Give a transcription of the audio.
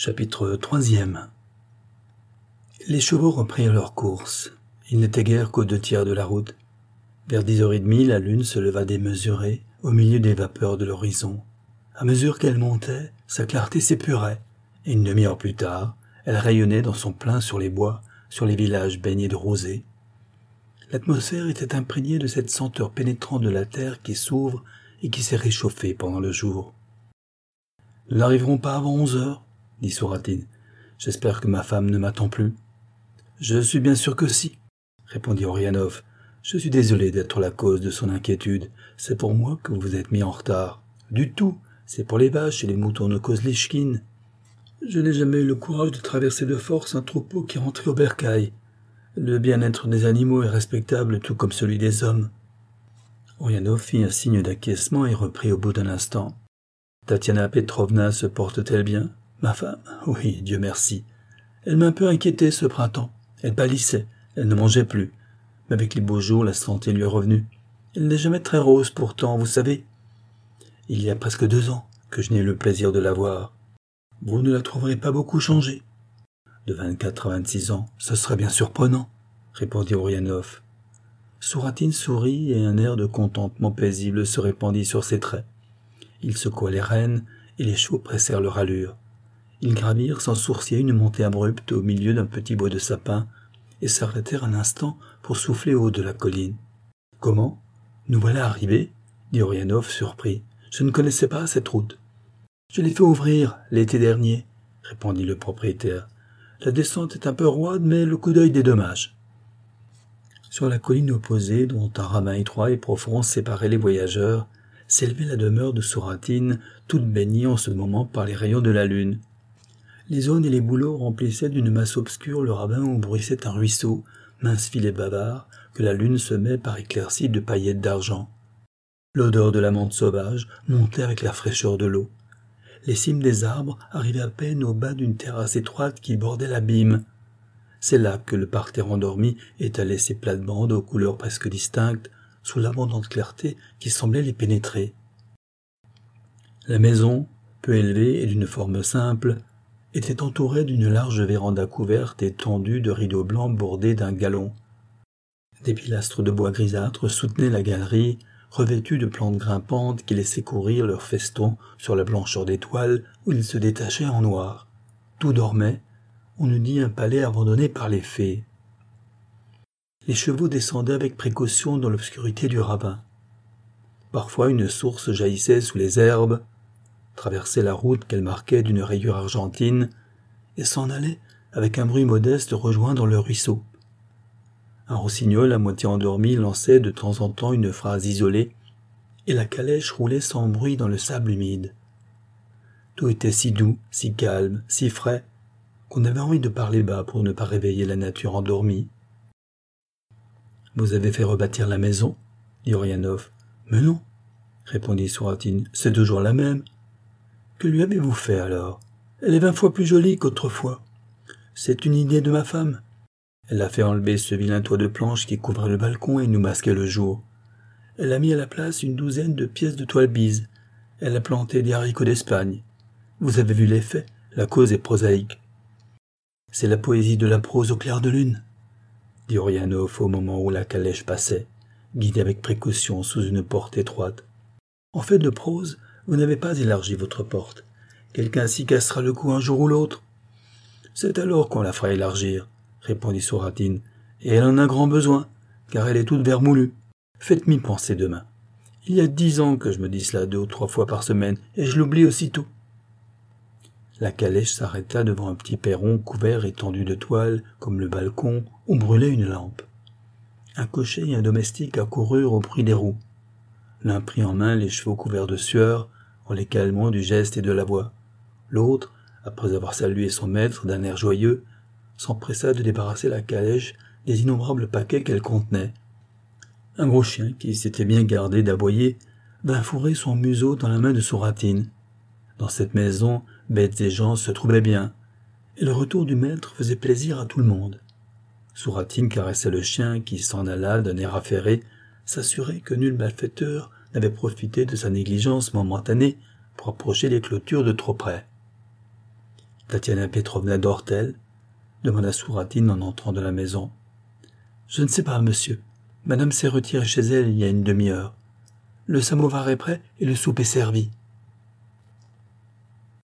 Chapitre 3e. Les chevaux reprirent leur course. Ils n'étaient guère qu'aux 2/3 de la route. Vers 10h30, la lune se leva démesurée au milieu des vapeurs de l'horizon. À mesure qu'elle montait, sa clarté s'épurait, et une demi-heure plus tard, elle rayonnait dans son plein sur les bois, sur les villages baignés de rosée. L'atmosphère était imprégnée de cette senteur pénétrante de la terre qui s'ouvre et qui s'est réchauffée pendant le jour. « Nous n'arriverons pas avant 11h, dit Souratine. « J'espère que ma femme ne m'attend plus. »« Je suis bien sûr que si, » répondit Orianov. « Je suis désolé d'être la cause de son inquiétude. C'est pour moi que vous vous êtes mis en retard. »« Du tout, c'est pour les vaches et les moutons de Kozlishkin. Je n'ai jamais eu le courage de traverser de force un troupeau qui rentrait au bercail. Le bien-être des animaux est respectable tout comme celui des hommes. » Orianov fit un signe d'acquiescement et reprit au bout d'un instant. « Tatiana Petrovna se porte-t-elle bien ? » « Ma femme ? Oui, Dieu merci. Elle m'a un peu inquiété ce printemps. Elle pâlissait, elle ne mangeait plus. Mais avec les beaux jours, la santé lui est revenue. Elle n'est jamais très rose pourtant, vous savez. Il y a presque 2 ans que je n'ai eu le plaisir de la voir. Vous ne la trouverez pas beaucoup changée. De 24 à 26 ans, ce serait bien surprenant, répondit Orianov. Souratine sourit et un air de contentement paisible se répandit sur ses traits. Il secoua les rênes et les chevaux pressèrent leur allure. Ils gravirent sans sourciller une montée abrupte au milieu d'un petit bois de sapin et s'arrêtèrent un instant pour souffler au haut de la colline. « Comment ? Nous voilà arrivés ?» dit Orianov surpris. « Je ne connaissais pas cette route. »« Je l'ai fait ouvrir l'été dernier, » répondit le propriétaire. « La descente est un peu roide, mais le coup d'œil dédommage. » Sur la colline opposée, dont un ravin étroit et profond séparait les voyageurs, s'élevait la demeure de Souratine, toute baignée en ce moment par les rayons de la lune. Les aunes et les bouleaux remplissaient d'une masse obscure le ravin où bruissait un ruisseau, mince filet bavard, que la lune semait par éclaircies de paillettes d'argent. L'odeur de la menthe sauvage montait avec la fraîcheur de l'eau. Les cimes des arbres arrivaient à peine au bas d'une terrasse étroite qui bordait l'abîme. C'est là que le parterre endormi étalait ses plates-bandes aux couleurs presque distinctes, sous l'abondante clarté qui semblait les pénétrer. La maison, peu élevée et d'une forme simple, était entourée d'une large véranda couverte et tendue de rideaux blancs bordés d'un galon. Des pilastres de bois grisâtre soutenaient la galerie, revêtue de plantes grimpantes qui laissaient courir leurs festons sur la blancheur des toiles où ils se détachaient en noir. Tout dormait, on eût dit un palais abandonné par les fées. Les chevaux descendaient avec précaution dans l'obscurité du ravin. Parfois une source jaillissait sous les herbes, traversait la route qu'elle marquait d'une rayure argentine et s'en allait avec un bruit modeste rejoindre le ruisseau. Un rossignol à moitié endormi lançait de temps en temps une phrase isolée et la calèche roulait sans bruit dans le sable humide. Tout était si doux, si calme, si frais qu'on avait envie de parler bas pour ne pas réveiller la nature endormie. « Vous avez fait rebâtir la maison ?» dit Orianov. « Mais non, » répondit Souratine, « c'est toujours la même. » « Que lui avez-vous fait alors ? Elle est 20 fois plus jolie qu'autrefois. C'est une idée de ma femme. Elle a fait enlever ce vilain toit de planches qui couvrait le balcon et nous masquait le jour. Elle a mis à la place une 12aine de pièces de toile bise. Elle a planté des haricots d'Espagne. Vous avez vu l'effet, la cause est prosaïque. C'est la poésie de la prose au clair de lune, dit Orianov au moment où la calèche passait, guidée avec précaution sous une porte étroite. En fait de prose, vous n'avez pas élargi votre porte. Quelqu'un s'y cassera le cou un jour ou l'autre. C'est alors qu'on la fera élargir, répondit Souratine, et elle en a grand besoin, car elle est toute vermoulue. Faites-m'y penser demain. Il y a 10 ans que je me dis cela 2 ou 3 fois par semaine, et je l'oublie aussitôt. La calèche s'arrêta devant un petit perron couvert et tendu de toile, comme le balcon, où brûlait une lampe. Un cocher et un domestique accoururent au bruit des roues. L'un prit en main les chevaux couverts de sueur, en les calmant du geste et de la voix. L'autre, après avoir salué son maître d'un air joyeux, s'empressa de débarrasser la calèche des innombrables paquets qu'elle contenait. Un gros chien, qui s'était bien gardé d'aboyer, vint fourrer son museau dans la main de Souratine. Dans cette maison, bêtes et gens se trouvaient bien, et le retour du maître faisait plaisir à tout le monde. Souratine caressait le chien qui s'en alla d'un air affairé, s'assurer que nul malfaiteur n'avait profité de sa négligence momentanée pour approcher les clôtures de trop près. Tatiana Petrovna dort-elle ? Demanda Souratine en entrant dans la maison. Je ne sais pas, monsieur. Madame s'est retirée chez elle il y a une demi-heure. Le samovar est prêt et le souper servi.